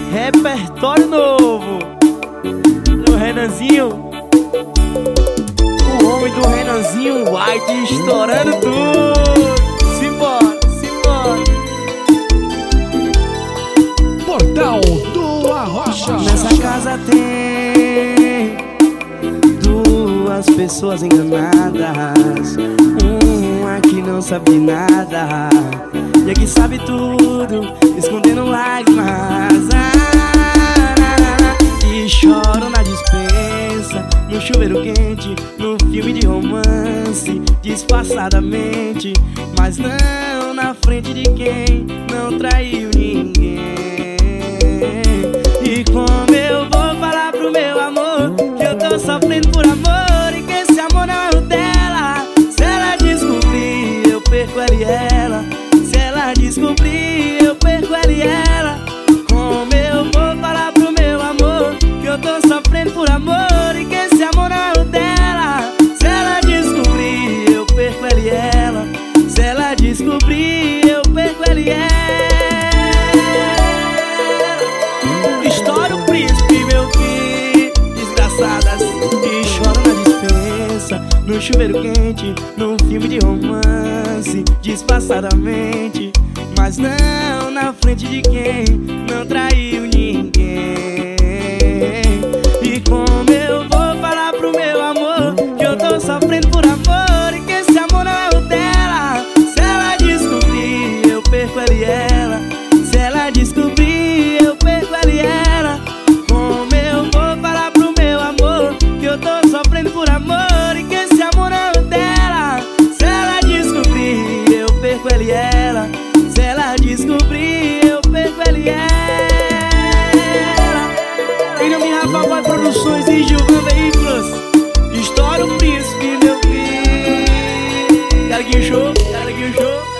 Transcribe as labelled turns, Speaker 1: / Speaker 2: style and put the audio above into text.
Speaker 1: Repertório novo do Renanzinho, o homem do Renanzinho White estourando tudo. Simbora, simbora.
Speaker 2: Portal do Arrocha.
Speaker 1: Nessa casa tem duas pessoas enganadas, uma que não sabe nada e a que sabe tudo, escondendo lágrimas. E choram na dispensa, no chuveiro quente, no filme de romance, disfarçadamente, mas não na frente de quem não traiu ninguém. E como eu vou falar pro meu amor que eu tô sofrendo por amor e que esse amor não é o dela? Se ela descobrir, eu perco ela e ela. Se ela descobrir, eu perco ela e ela. Como eu vou falar pro meu amor que eu tô sofrendo por amor e que esse amor não é o dela? Se ela descobrir, eu perco ela e ela. Se ela descobrir, eu perco ela e ela. Estoura o príncipe, meu filho. Desgraçadas que choram na dispensa, no chuveiro quente, num filme de romance, disfarçadamente, mas não na frente de quem não traiu ninguém. E como eu vou falar pro meu amor que eu tô sofrendo por amor e que esse amor não é o dela? Se ela descobrir, eu perco ela e ela. Se ela descobrir, eu perco ela e ela. Como eu vou falar pro meu amor que eu tô sofrendo por amor e que esse amor não é o dela? Se ela descobrir, eu perco ela e ela. Se ela descobrir, eu perco ela e ela. Em nome de Rafa Boy Produções e Gilvan Veículos, estoura o príncipe, meu filho. Cara que show, cara que show.